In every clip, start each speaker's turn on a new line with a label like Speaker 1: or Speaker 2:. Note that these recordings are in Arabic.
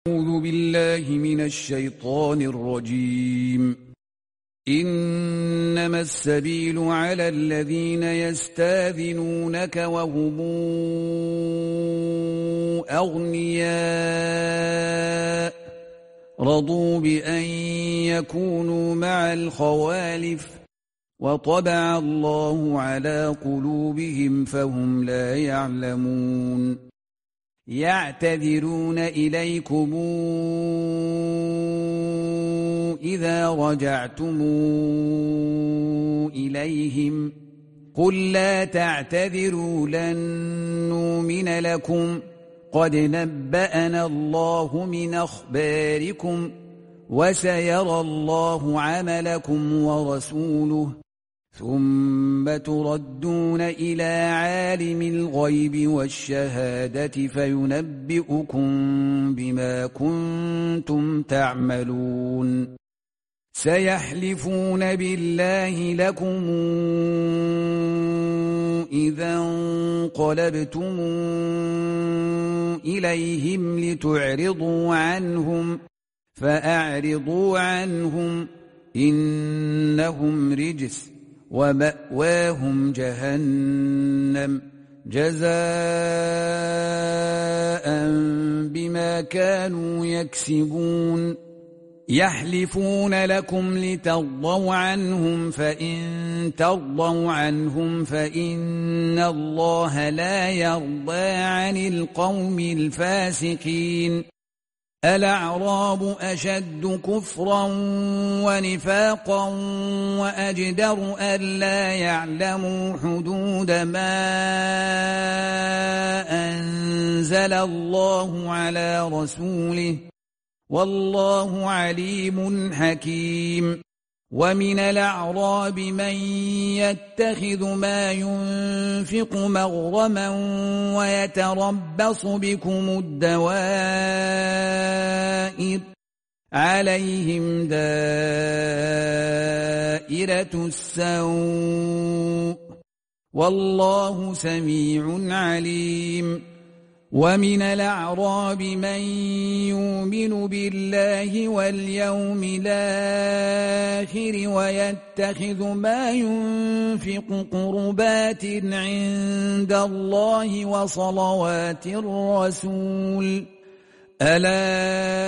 Speaker 1: أعوذ بالله من الشيطان الرجيم. إنما السبيل على الذين يستاذنونك وهم أغنياء رضوا بأن يكونوا مع الخوالف وطبع الله على قلوبهم فهم لا يعلمون. يعتذرون إليكم إذا رجعتم إليهم قل لا تعتذروا لن نؤمن لكم قد نبأنا الله من أخباركم وسيرى الله عملكم ورسوله ثم تردون إلى عالم الغيب والشهادة فينبئكم بما كنتم تعملون. سيحلفون بالله لكم إذا انقلبتم إليهم لتعرضوا عنهم فأعرضوا عنهم إنهم رجس ومأواهم جهنم جزاء بما كانوا يكسبون. يحلفون لكم لترضوا عنهم فإن ترضوا عنهم فإن الله لا يرضى عن القوم الفاسقين. الأعراب أشد كفرا ونفاقا وأجدر ألا يعلموا حدود ما أنزل الله على رسوله والله عليم حكيم. ومن الأعراب من يتخذ ما ينفق مغرما ويتربص بكم الدوائر عليهم دائرة السوء والله سميع عليم. ومن الأعراب من يؤمن بالله واليوم الآخر ويتخذ ما ينفق قربات عند الله وصلوات الرسول ألا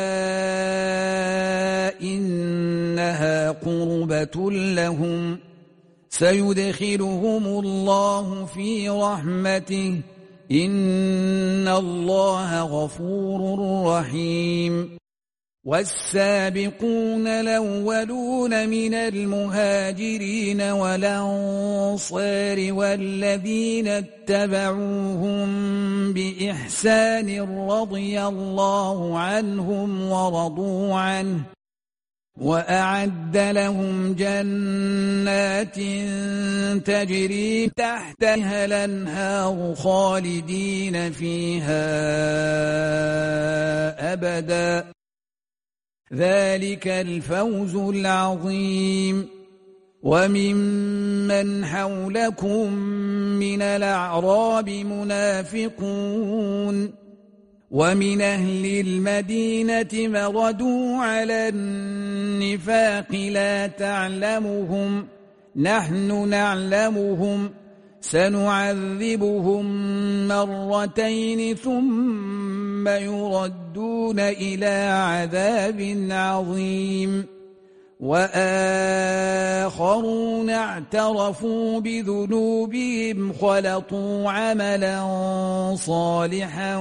Speaker 1: إنها قربة لهم سيدخلهم الله في رحمته إن الله غفور رحيم. والسابقون الأولون من المهاجرين والأنصار والذين اتبعوهم بإحسان رضي الله عنهم ورضوا عنه وأعد لهم جنات تجري تحتها الأنهار خالدين فيها أبدا ذلك الفوز العظيم. وممن حولكم من الأعراب منافقون ومن أهل المدينة مردوا على النفاق لا تعلمهم نحن نعلمهم سنعذبهم مرتين ثم يردون إلى عذاب عظيم. وآخرون اعترفوا بذنوبهم خلطوا عملا صالحا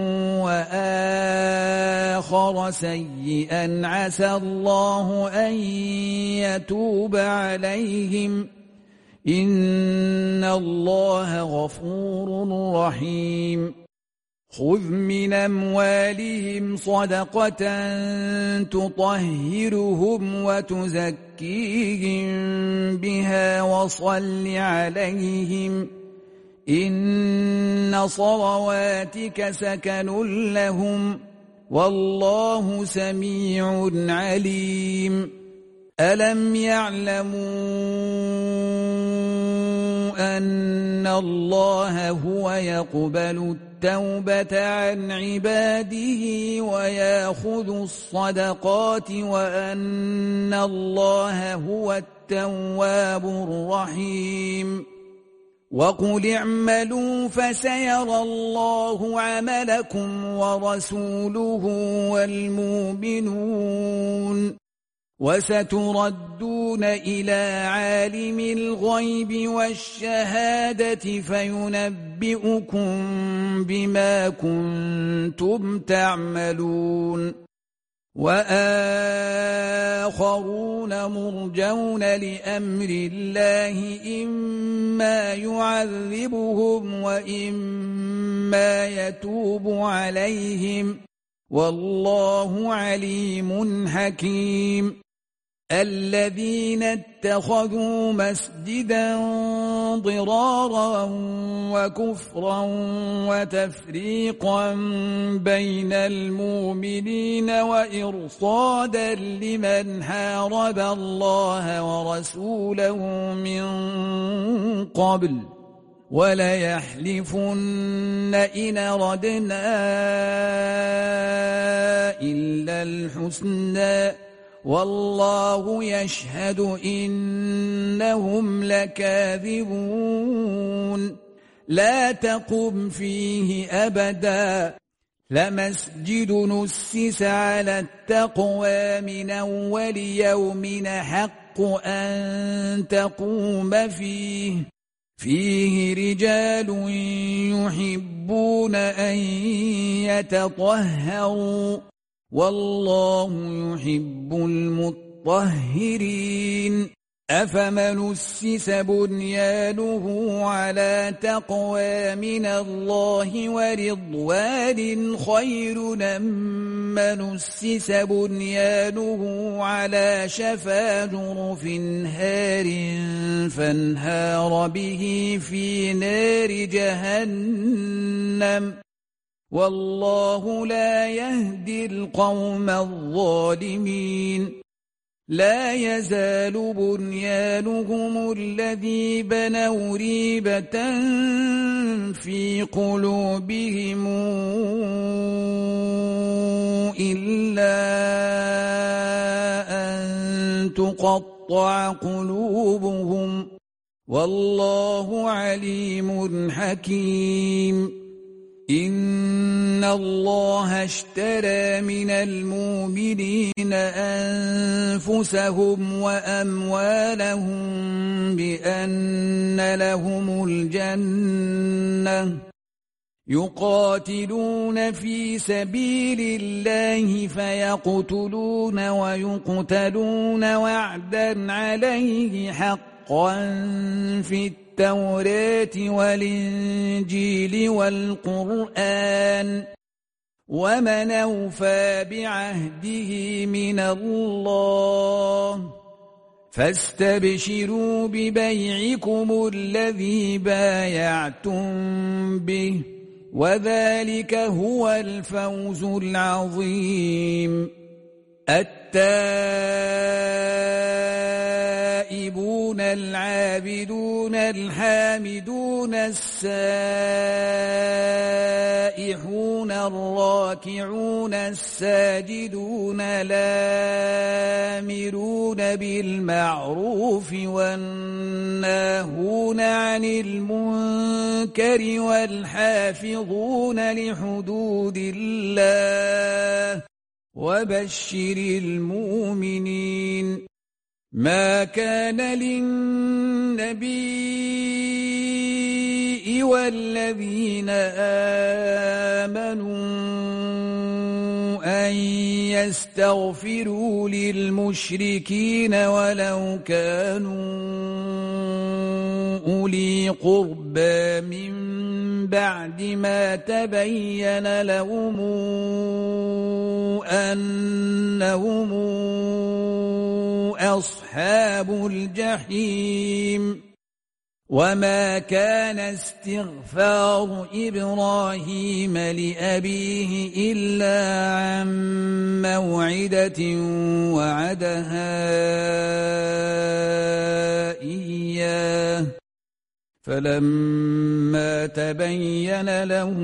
Speaker 1: وآخر سيئا عسى الله أن يتوب عليهم إن الله غفور رحيم. خذ من أموالهم صدقة تطهرهم وتزكيهم بها وصل عليهم إن صلواتك سكن لهم والله سميع عليم. ألم يعلموا أن الله هو يقبل التوبة عن عباده ويأخذ الصدقات وأن الله هو التواب الرحيم وقل اعملوا فسيرى الله عملكم ورسوله والمؤمنون وستردون إلى عالم الغيب والشهادة فينبئكم بما كنتم تعملون وآخرون مرجون لأمر الله إما يعذبهم وإما يتوب عليهم والله عليم حكيم الذين اتخذوا مسجدا ضرارا وكفرا وتفريقا بين المؤمنين وإرصادا لمن حارب الله ورسوله من قبل وليحلفن إن أردنا إلا الحسنى والله يشهد إنهم لكاذبون لا تقم فيه أبدا لمسجد نسس على التقوى من أول يوم حق أن تقوم فيه رجال يحبون أن يتطهروا والله يحب المطهرين أفمن أسس بنيانه على تقوى من الله ورضوان خير أم أسس بنيانه على شفا جرف هار فانهار به في نار جهنم والله لا يهدي القوم الظالمين لا يزال بنيانهم الذي بنوا ريبة في قلوبهم إلا أن تقطع قلوبهم والله عليم حكيم إن الله اشترى من المؤمنين أنفسهم وأموالهم بأن لهم الجنة يقاتلون في سبيل الله فيقتلون ويقتلون وعدا عليه حقا في التوراة والإنجيل والقرآن ومن أوفى بعهده من الله فاستبشروا ببيعكم الذي بايعتم به وذلك هو الفوز العظيم التائبون العابدون الحامدون السائحون الراكعون الساجدون الآمرون بالمعروف والناهون عن المنكر والحافظون لحدود الله وبشر المؤمنين ما كان للنبي والذين آمنوا أن يستغفروا للمشركين ولو كانوا أولي قربى من بعد ما تبين لهم أنهم أصحاب الجحيم وما كان استغفار إبراهيم لأبيه إلا عن موعدة وعدها إياه فلما تبين له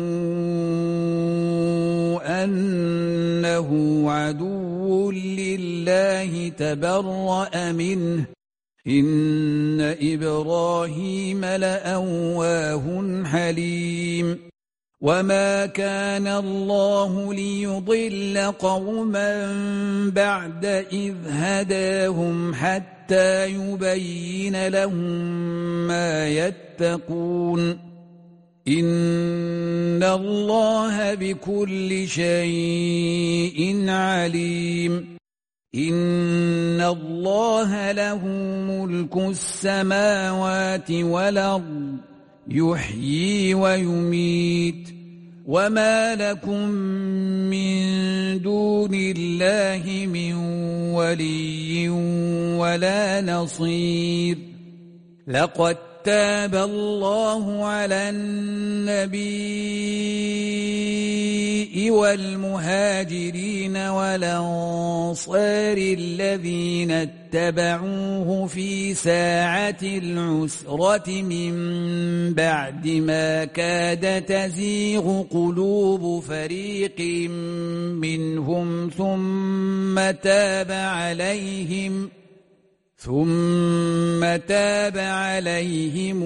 Speaker 1: أنه عدو لله تبرأ منه إن إبراهيم لأواه حليم وما كان الله ليضل قوما بعد إذ هداهم حتى يبين لهم ما يتقون إن الله بكل شيء عليم إن الله له ملك السماوات والأرض يحيي ويميت وما لكم من دون الله من ولي ولا نصير لقد تاب الله على النبي والمهاجرين والأنصار الذين اتبعوه في ساعة العسرة من بعد ما كاد تزيغ قلوب فريق منهم ثم تاب عليهم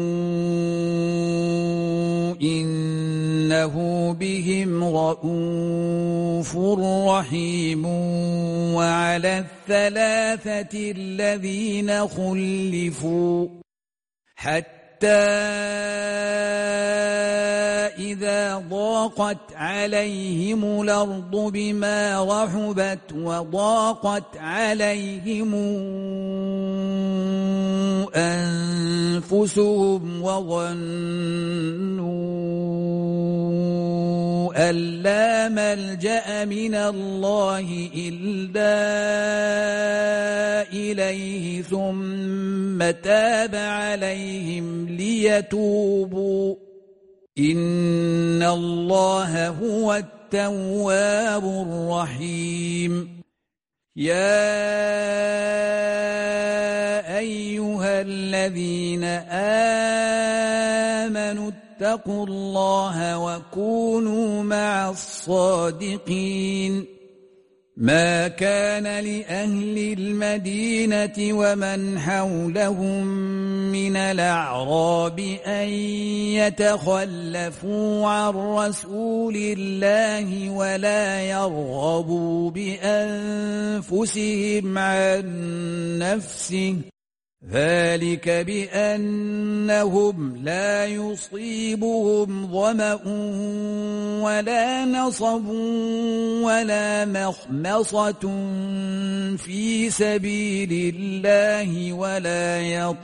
Speaker 1: إنه بهم رءوف رحيم وعلى الثلاثة الذين خلفوا حتى إذا ضاقت عليهم الأرض بما رحبت وضاقت عليهم أنفسهم وظنوا أن لا ملجأ من الله إلا إليه ثم تاب عليهم ليتوبوا إن الله هو التواب الرحيم يا أيها الذين آمنوا اتقوا الله وكونوا مع الصادقين ما كان لأهل المدينة ومن حولهم من الأعراب أن يتخلفوا عن رسول الله ولا يرغبوا بأنفسهم عن نفسه ذلك بأنهم لا يصيبهم ظمأ ولا نصب ولا مخمصة في سبيل الله ولا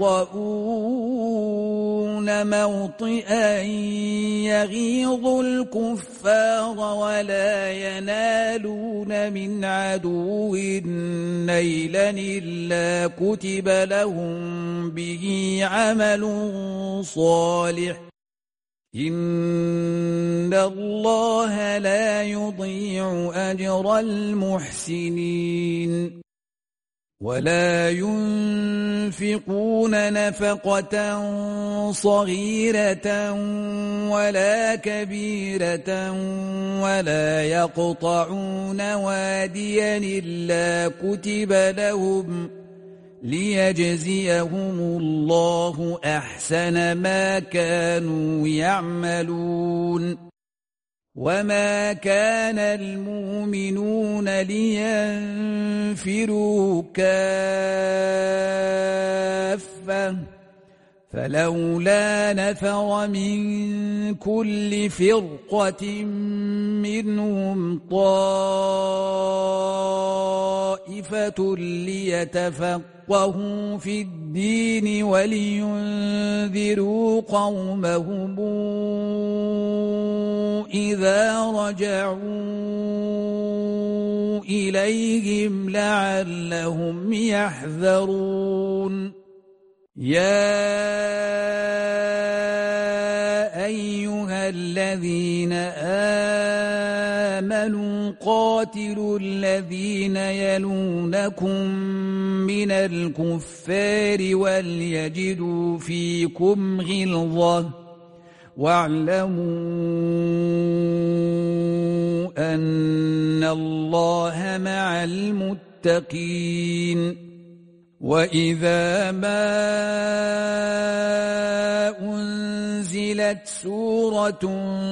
Speaker 1: يطؤون موطئا يغيظ الكفار ولا ينالون من عدو نيلا إلا كتب لهم به عمل صالح إن الله لا يضيع أجر المحسنين ولا ينفقون نفقة صغيرة ولا كبيرة ولا يقطعون واديا إلا كتب لهم ليجزيهم الله أحسن ما كانوا يعملون وما كان المؤمنون لينفروا كافة فلولا نفر من كل فرقة منهم طائفة ليتفقهوا في الدين ولينذروا قومهم إذا رجعوا إليهم لعلهم يحذرون يا أيها الذين آمنوا قاتلوا الذين يلونكم من الكفار وليجدوا فيكم غلظة واعلموا أن الله مع المتقين وإذا ما أنزلت سورة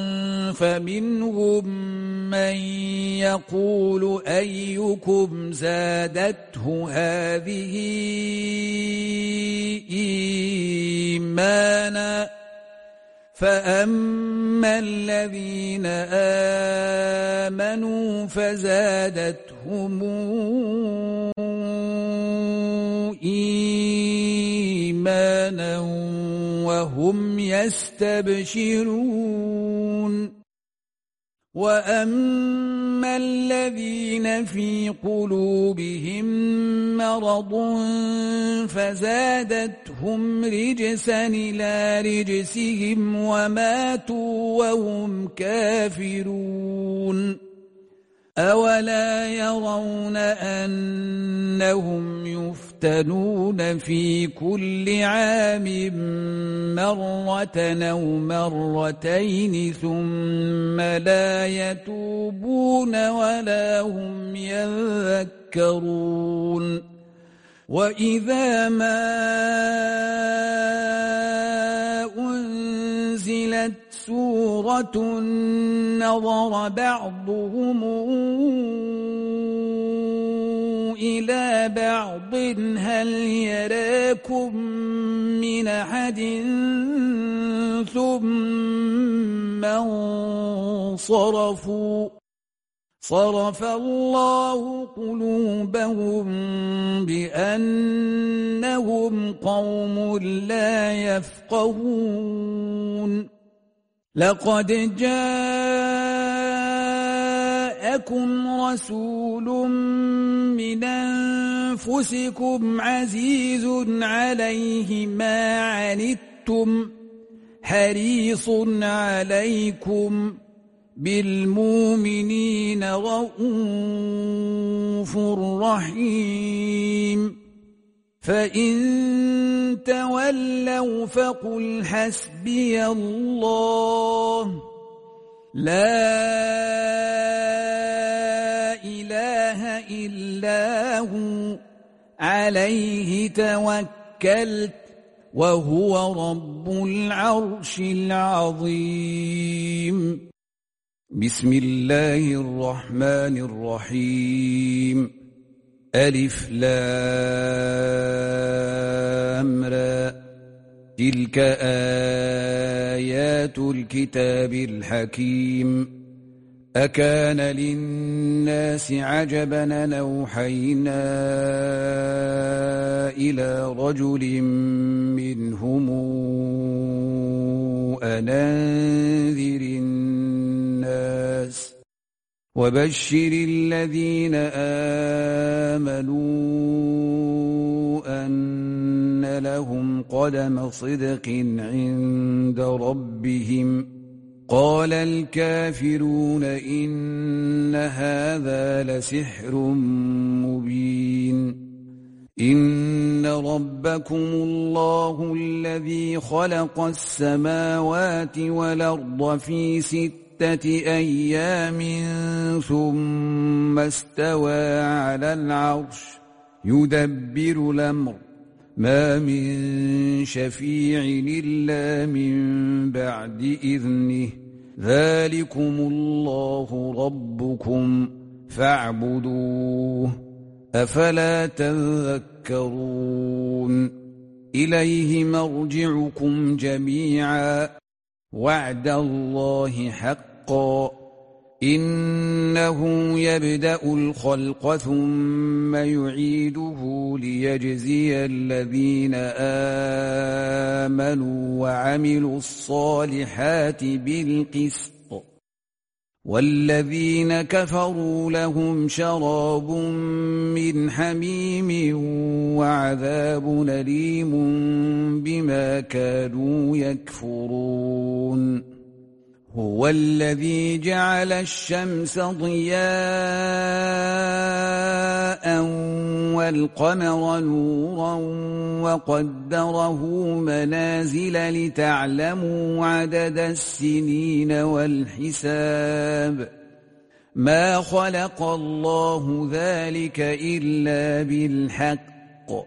Speaker 1: فمنهم من يقول أيكم زادته هذه إيمانا فأما الذين آمنوا فزادتهم إيمانا وهم يستبشرون وأما الذين في قلوبهم مرض فزادتهم رجسا إلى رجسهم وماتوا وهم كافرون أولا يرون أنهم يفتنون في كل عام مرة أو مرتين ثم لا يتوبون ولا هم يذكرون وإذا ما أنزلت سورة نظر بعضهم إلى بعض هل يراكم من أحد ثم انصرفوا صرف الله قلوبهم بأنهم قوم لا يفقهون لقد جاءكم رسول من أنفسكم عزيز عليه ما عنتم حريص عليكم بالمؤمنين رؤوف رحيم فإن تولوا فقل حسبي الله لا إله إلا هو عليه توكلت وهو رب العرش العظيم بسم الله الرحمن الرحيم ألف لام را تلك آيات الكتاب الحكيم أكان للناس عجبا أن أوحينا إلى رجل منهم أن أنذر الناس وبشر الذين آمنوا أن لهم قدم صدق عند ربهم قال الكافرون إن هذا لسحر مبين إن ربكم الله الذي خلق السماوات والأرض في 6 أيام ثم استوى على العرش يدبر الأمر ما من شفيع إلا من بعد إذنه ذلكم الله ربكم فاعبدوه أفلا تذكرون إليه مرجعكم جميعا وعد الله حقا إنه يبدأ الخلق ثم يعيده ليجزي الذين آمنوا وعملوا الصالحات بالقسط والذين كفروا لهم شراب من حميم وعذاب أليم بما كانوا يكفرون هو الذي جعل الشمس ضياء والقمر نورا وقدره منازل لتعلموا عدد السنين والحساب ما خلق الله ذلك إلا بالحق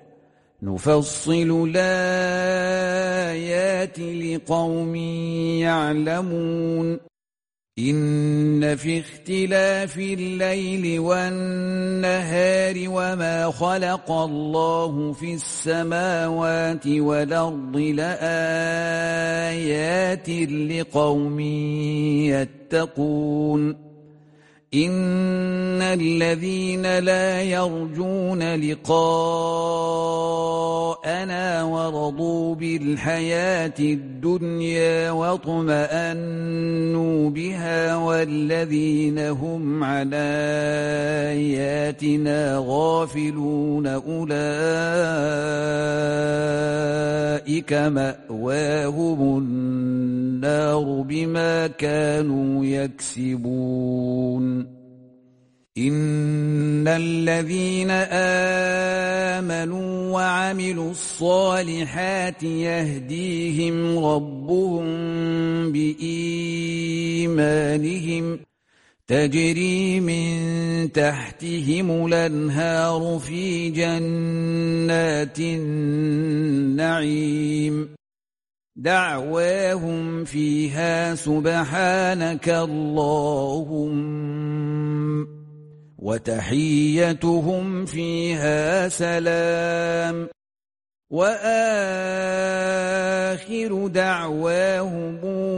Speaker 1: نفصل الآيات لقوم يعلمون إن في اختلاف الليل والنهار وما خلق الله في السماوات والأرض لآيات لقوم يتقون إن الذين لا يرجون لقاءنا ورضوا بالحياة الدنيا واطمأنوا بها والذين هم عن آياتنا غافلون أولئك مأواهم النار بما كانوا يكسبون إن الذين آمنوا وعملوا الصالحات يهديهم ربهم بإيمانهم تجري من تحتهم الأنهار في جنات النعيم دعواهم فيها سبحانك اللهم وتحيتهم فيها سلام وآخر دعواهم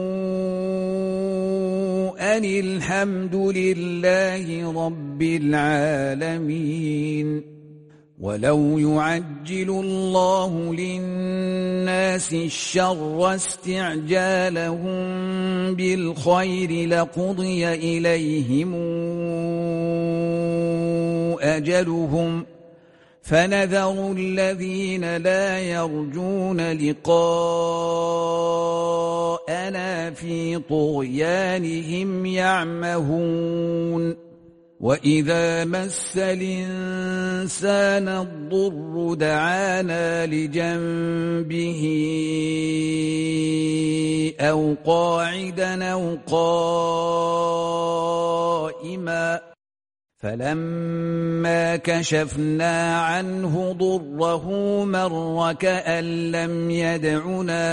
Speaker 1: أن الحمد لله رب العالمين ولو يعجل الله للناس الشر استعجالهم بالخير لقضي إليهم أجلهم فنذر الذين لا يرجون لقاءنا في طغيانهم يعمهون وإذا مس الإنسان الضر دعانا لجنبه أو قاعدا أو قائما فلما كشفنا عنه ضره مر كأن لم يدعنا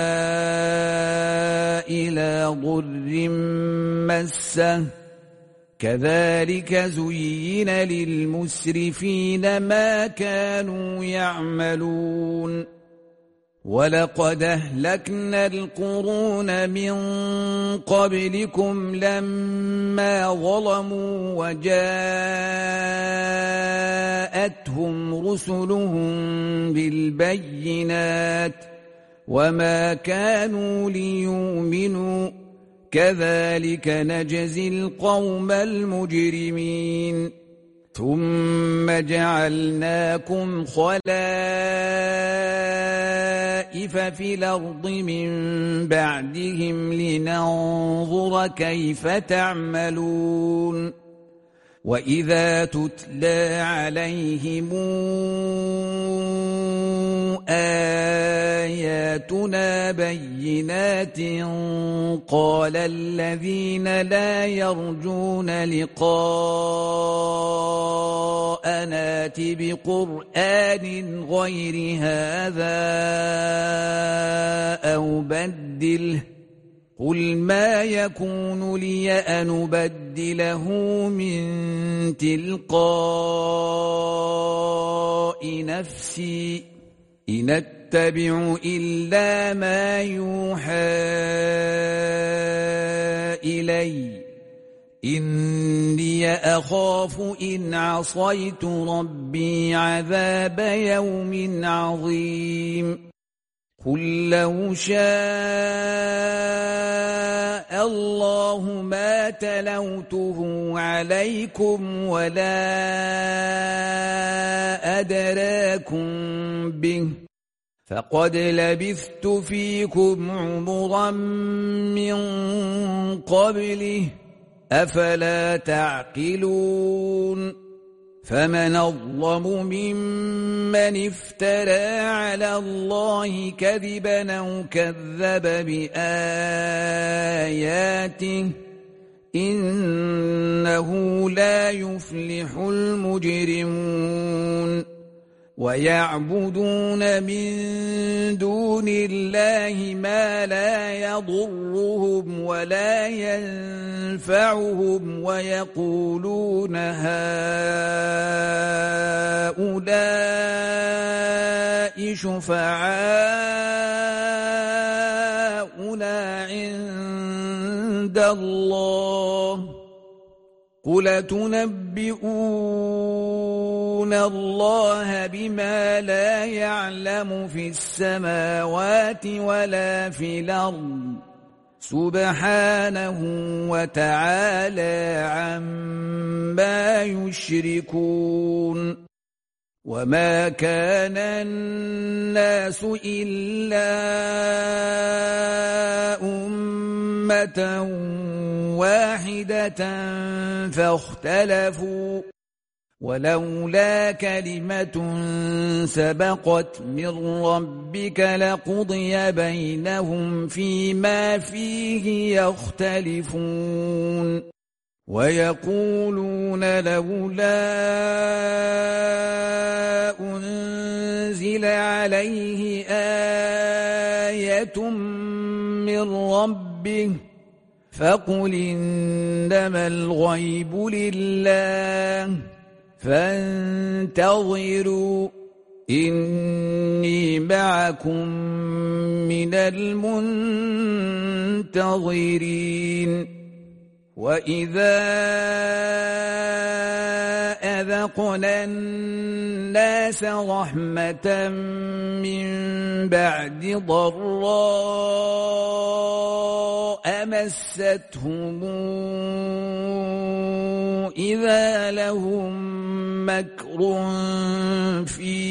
Speaker 1: إلى ضر مسه كذلك زين للمسرفين ما كانوا يعملون ولقد أهلكنا القرون من قبلكم لما ظلموا وجاءتهم رسلهم بالبينات وما كانوا ليؤمنوا كذلك نجزي القوم المجرمين ثم جعلناكم خلائف في الأرض من بعدهم لننظر كيف تعملون وإذا تتلى عليهم آياتنا بينات قال الذين لا يرجون لقاءنا ائت بقرآن غير هذا أو بدله قل ما يكون لي أن أبدله من تلقاء نفسي إن أتبع إلا ما يوحى إلي إني أخاف إن عصيت ربي عذاب يوم عظيم قل لو شاء الله ما تلوته عليكم ولا أدراكم به فقد لبثت فيكم عمرا من قبله أفلا تعقلون فمن أظلم ممن افترى على الله كذبا أو كذب بآياته إنه لا يفلح المجرمون ويعبدون من دون الله ما لا يضرهم ولا ينفعهم ويقولون هؤلاء شفعاؤنا عند الله قل تنبئون الله بما لا يعلم في السماوات ولا في الأرض سبحانه وتعالى عما يشركون وما كان الناس إلا أمة واحدة فاختلفوا ولولا كلمة سبقت من ربك لقضي بينهم فيما فيه يختلفون ويقولون لولا أنزل عليه آية من ربه فقل إنما الغيب لله فانتظروا إني معكم من المنتظرين وإذا أذقنا الناس رحمة من بعد ضراء مستهم إذا لهم مكر في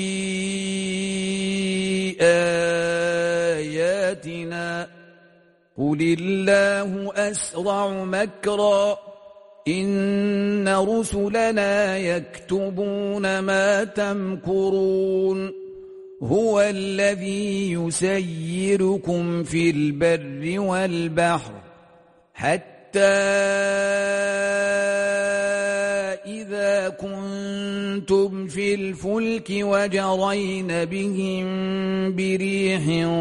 Speaker 1: آياتنا قل الله أسرع مكرا إن رسلنا يكتبون ما تمكرون هو الذي يسيركم في البر والبحر حتى إذا كنتم في الفلك وجرين بهم بريح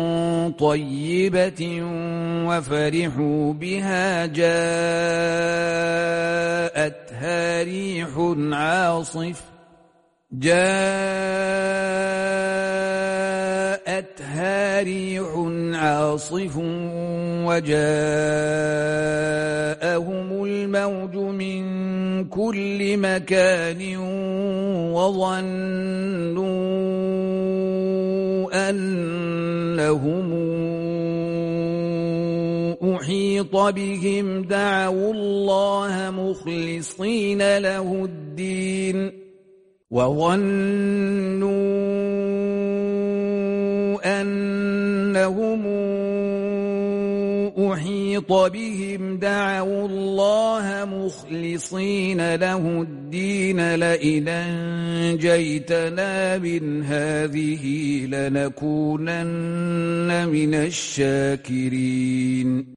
Speaker 1: طيبة وفرحوا بها جاءتها ريح عاصف وجاءهم الموج من كل مكان وظنوا أنهم أحيط بهم دعوا الله مخلصين له الدين وظنوا أنهم أحيط بهم دعوا الله مخلصين له الدين لئن أنجيتنا من هذه لنكونن من الشاكرين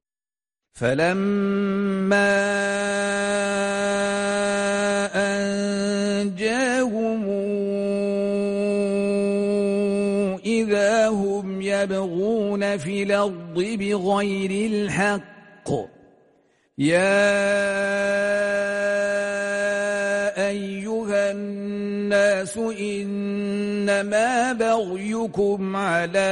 Speaker 1: فلما أنجاهم إذا هم يبغون في الأرض بغير الحق يا أيها الناس إنما بغيكم على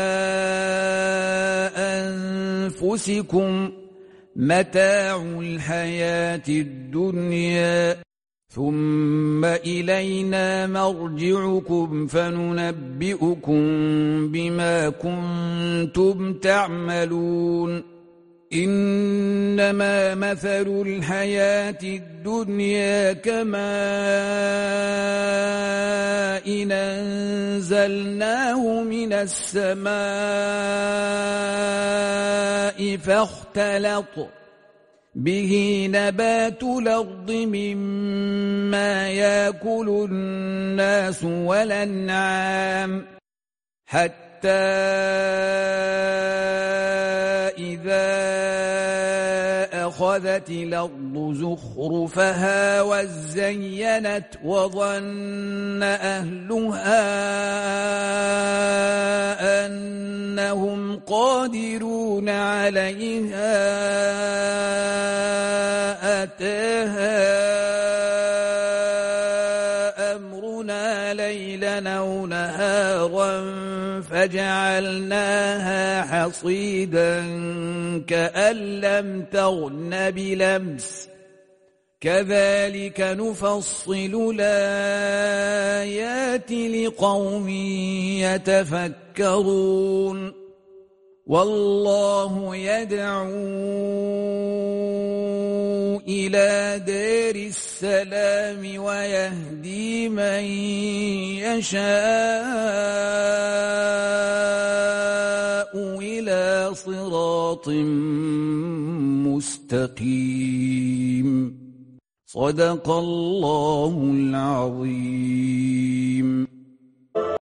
Speaker 1: أنفسكم متاع الحياة الدنيا ثم إلينا مرجعكم فننبئكم بما كنتم تعملون إنما مثل الحياة الدنيا كماء إن أنزلناه من السماء فاختلط به نبات الأرض مما يأكل الناس والأنعام حتى إذا أخذت الأرض زخرفها وزينت وظن أهلها أنهم قادرون عليها أتاها أمرنا ليلا أو نهارا فجعلناها حصيدا كأن لم تغن بلمس كذلك نفصل الآيات لقوم يتفكرون والله يدعو إلى دار السلام ويهدي من يشاء إلى صراط مستقيم صدق الله العظيم.